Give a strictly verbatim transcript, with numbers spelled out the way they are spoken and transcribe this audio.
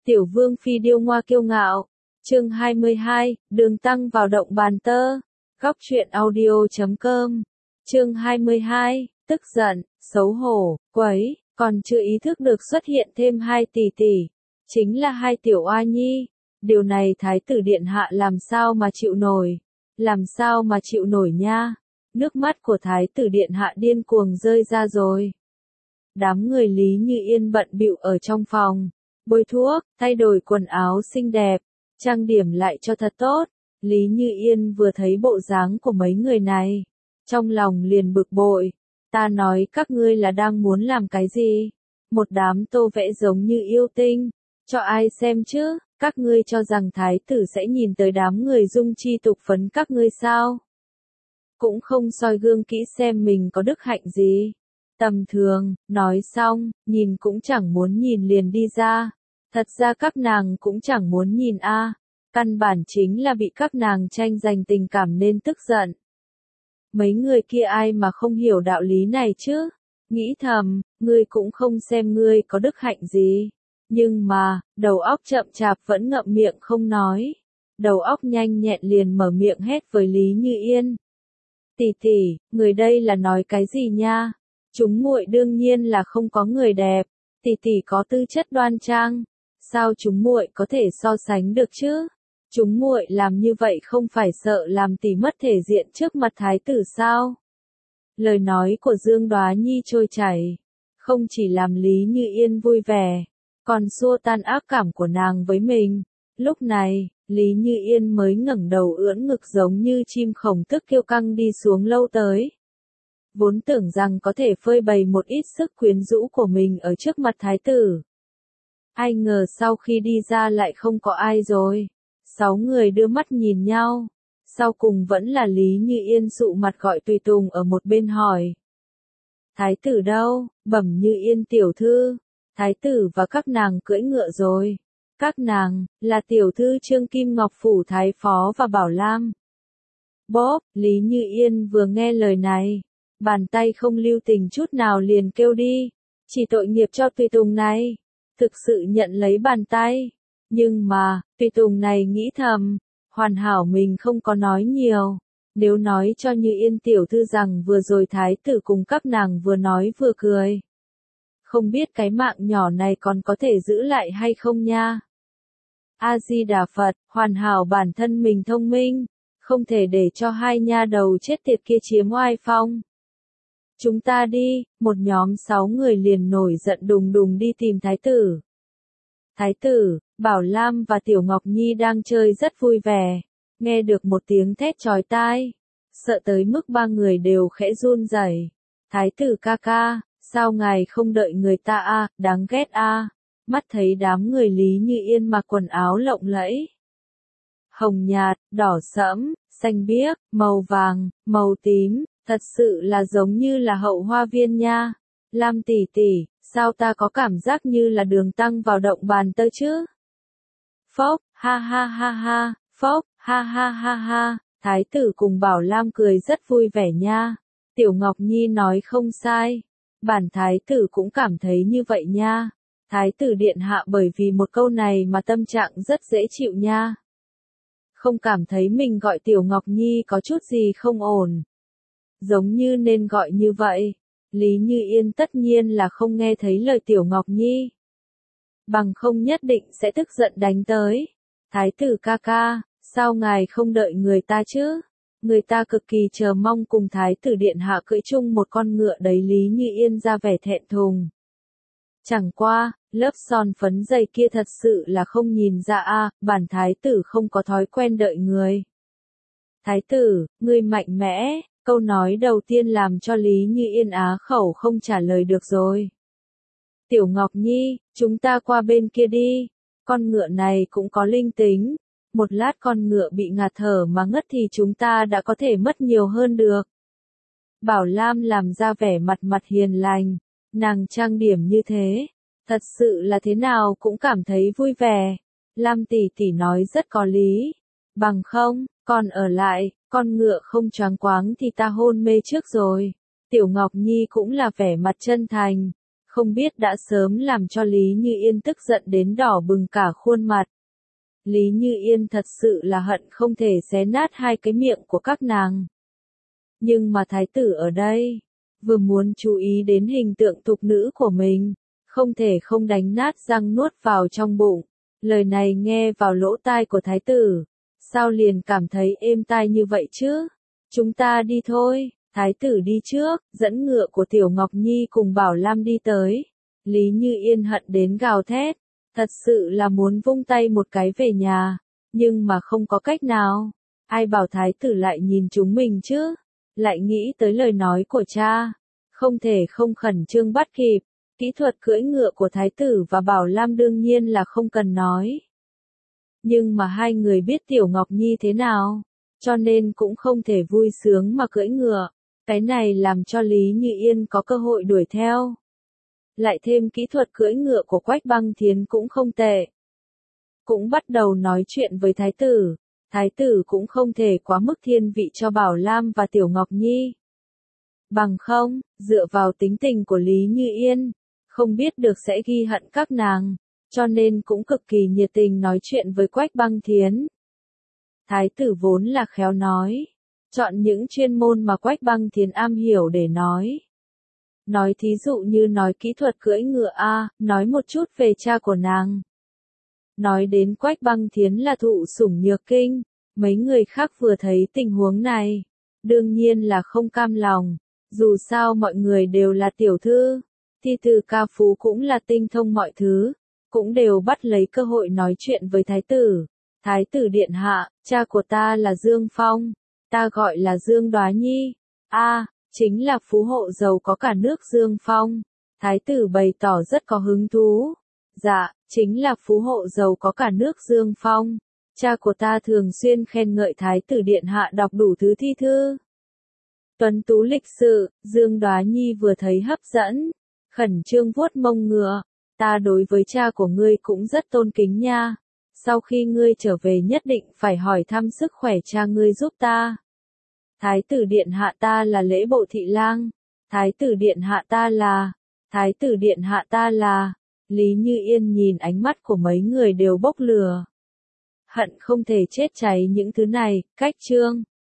Tiểu vương phi điêu ngoa kiêu ngạo. Chương hai mươi hai, đường tăng vào động bàn tơ. Góc truyện audio chấm com. Chương hai mươi hai, tức giận, xấu hổ, quấy, còn chưa ý thức được xuất hiện thêm hai tỷ tỷ, chính là hai tiểu oa nhi. Điều này thái tử điện hạ làm sao mà chịu nổi, làm sao mà chịu nổi nha. Nước mắt của thái tử điện hạ điên cuồng rơi ra rồi. Đám người Lý Như Yên bận bịu ở trong phòng, bôi thuốc, thay đổi quần áo xinh đẹp, trang điểm lại cho thật tốt. Lý Như Yên vừa thấy bộ dáng của mấy người này, trong lòng liền bực bội. Ta nói các ngươi là đang muốn làm cái gì? Một đám tô vẽ giống như yêu tinh, cho ai xem chứ? Các ngươi cho rằng thái tử sẽ nhìn tới đám người dung chi tục phấn các ngươi sao? Cũng không soi gương kỹ xem mình có đức hạnh gì. Tầm thường, nói xong, nhìn cũng chẳng muốn nhìn liền đi ra. Thật ra các nàng cũng chẳng muốn nhìn a, căn bản chính là bị các nàng tranh giành tình cảm nên tức giận. Mấy người kia ai mà không hiểu đạo lý này chứ? Nghĩ thầm, ngươi cũng không xem ngươi có đức hạnh gì. Nhưng mà, đầu óc chậm chạp vẫn ngậm miệng không nói. Đầu óc nhanh nhẹn liền mở miệng hét với Lý Như Yên. Tỷ tỷ, người đây là nói cái gì nha? Chúng muội đương nhiên là không có người đẹp, tỷ tỷ có tư chất đoan trang, sao chúng muội có thể so sánh được chứ? Chúng muội làm như vậy không phải sợ làm tỷ mất thể diện trước mặt thái tử sao? Lời nói của Dương Đoá Nhi trôi chảy, không chỉ làm Lý Như Yên vui vẻ, còn xua tan ác cảm của nàng với mình. Lúc này, Lý Như Yên mới ngẩng đầu ưỡn ngực giống như chim khổng tức kiêu căng đi xuống lâu tới. Vốn tưởng rằng có thể phơi bày một ít sức quyến rũ của mình ở trước mặt thái tử. Ai ngờ sau khi đi ra lại không có ai rồi. Sáu người đưa mắt nhìn nhau. Sau cùng vẫn là Lý Như Yên sụ mặt gọi tùy tùng ở một bên hỏi. Thái tử đâu? Bẩm Như Yên tiểu thư. Thái tử và các nàng cưỡi ngựa rồi. Các nàng, là tiểu thư Trương Kim Ngọc Phủ Thái Phó và Bảo Lam. Bóp, Lý Như Yên vừa nghe lời này. Bàn tay không lưu tình chút nào liền kêu đi. Chỉ tội nghiệp cho tùy tùng này. Thực sự nhận lấy bàn tay. Nhưng mà, tùy tùng này nghĩ thầm. Hoàn hảo mình không có nói nhiều. Nếu nói cho Như Yên tiểu thư rằng vừa rồi thái tử cùng các nàng vừa nói vừa cười. Không biết cái mạng nhỏ này còn có thể giữ lại hay không nha. A-di-đà Phật, hoàn hảo bản thân mình thông minh. Không thể để cho hai nha đầu chết tiệt kia chiếm oai phong. Chúng ta đi, một nhóm sáu người liền nổi giận đùng đùng đi tìm thái tử. Thái tử, Bảo Lam và Tiểu Ngọc Nhi đang chơi rất vui vẻ, nghe được một tiếng thét chói tai, sợ tới mức ba người đều khẽ run rẩy. Thái tử ca ca, sao ngài không đợi người ta a, đáng ghét a. Mắt thấy đám người Lý Như Yên mặc quần áo lộng lẫy. Hồng nhạt, đỏ sẫm, xanh biếc, màu vàng, màu tím. Thật sự là giống như là hậu hoa viên nha. Lam tỷ tỷ, sao ta có cảm giác như là đường tăng vào động bàn tơ chứ? Phốc, ha ha ha ha, phốc, ha ha ha ha. Thái tử cùng Bảo Lam cười rất vui vẻ nha. Tiểu Ngọc Nhi nói không sai. Bản thái tử cũng cảm thấy như vậy nha. Thái tử điện hạ bởi vì một câu này mà tâm trạng rất dễ chịu nha. Không cảm thấy mình gọi Tiểu Ngọc Nhi có chút gì không ổn. Giống như nên gọi như vậy. Lý Như Yên tất nhiên là không nghe thấy lời Tiểu Ngọc Nhi. Bằng không nhất định sẽ tức giận đánh tới. Thái tử ca ca, sao ngài không đợi người ta chứ? Người ta cực kỳ chờ mong cùng thái tử điện hạ cưỡi chung một con ngựa đấy. Lý Như Yên ra vẻ thẹn thùng. Chẳng qua, lớp son phấn dày kia thật sự là không nhìn ra a, bản thái tử không có thói quen đợi người. Thái tử, ngươi mạnh mẽ. Câu nói đầu tiên làm cho Lý Như Yên á khẩu không trả lời được rồi. Tiểu Ngọc Nhi, chúng ta qua bên kia đi. Con ngựa này cũng có linh tính. Một lát con ngựa bị ngạt thở mà ngất thì chúng ta đã có thể mất nhiều hơn được. Bảo Lam làm ra vẻ mặt mặt hiền lành. Nàng trang điểm như thế. Thật sự là thế nào cũng cảm thấy vui vẻ. Lam tỷ tỷ nói rất có lý. Bằng không, còn ở lại. Con ngựa không choáng quáng thì ta hôn mê trước rồi. Tiểu Ngọc Nhi cũng là vẻ mặt chân thành. không biết đã sớm làm cho Lý Như Yên tức giận đến đỏ bừng cả khuôn mặt. Lý Như Yên thật sự là hận không thể xé nát hai cái miệng của các nàng. Nhưng mà thái tử ở đây, vừa muốn chú ý đến hình tượng tục nữ của mình, không thể không đánh nát răng nuốt vào trong bụng. Lời này nghe vào lỗ tai của thái tử, sao liền cảm thấy êm tai như vậy chứ? Chúng ta đi thôi. Thái tử đi trước, dẫn ngựa của Tiểu Ngọc Nhi cùng Bảo Lam đi tới. Lý Như Yên hận đến gào thét, thật sự là muốn vung tay một cái về nhà, nhưng mà không có cách nào. Ai bảo thái tử lại nhìn chúng mình chứ? Lại nghĩ tới lời nói của cha, không thể không khẩn trương bắt kịp. Kỹ thuật cưỡi ngựa của thái tử và Bảo Lam đương nhiên là không cần nói. Nhưng mà hai người biết Tiểu Ngọc Nhi thế nào, cho nên cũng không thể vui sướng mà cưỡi ngựa. Cái này làm cho Lý Như Yên có cơ hội đuổi theo. Lại thêm kỹ thuật cưỡi ngựa của Quách Băng Thiến cũng không tệ. Cũng bắt đầu nói chuyện với thái tử. Thái tử cũng không thể quá mức thiên vị cho Bảo Lam và Tiểu Ngọc Nhi. Bằng không, dựa vào tính tình của Lý Như Yên, không biết được sẽ ghi hận các nàng, cho nên cũng cực kỳ nhiệt tình nói chuyện với Quách Băng Thiến. Thái tử vốn là khéo nói, chọn những chuyên môn mà Quách Băng Thiến am hiểu để nói. Nói thí dụ như nói kỹ thuật cưỡi ngựa a, nói một chút về cha của nàng. Nói đến Quách Băng Thiến là thụ sủng nhược kinh, mấy người khác vừa thấy tình huống này, đương nhiên là không cam lòng, dù sao mọi người đều là tiểu thư, thi từ ca phú cũng là tinh thông mọi thứ, cũng đều bắt lấy cơ hội nói chuyện với thái tử. Thái tử điện hạ, cha của ta là Dương Phong, ta gọi là Dương Đoá Nhi. A, chính là phú hộ giàu có cả nước Dương Phong. Thái tử bày tỏ rất có hứng thú. Dạ, chính là phú hộ giàu có cả nước Dương Phong. Cha của ta thường xuyên khen ngợi thái tử điện hạ đọc đủ thứ thi thư. Tuấn tú lịch sự, Dương Đoá Nhi vừa thấy hấp dẫn, khẩn trương vuốt mông ngựa. Ta đối với cha của ngươi cũng rất tôn kính nha. Sau khi ngươi trở về nhất định phải hỏi thăm sức khỏe cha ngươi giúp ta. Thái tử điện hạ ta là Lễ Bộ thị lang. Thái tử điện hạ ta là. Thái tử điện hạ ta là. Lý Như Yên nhìn ánh mắt của mấy người đều bốc lửa. Hận không thể chết cháy những thứ này, cách chương.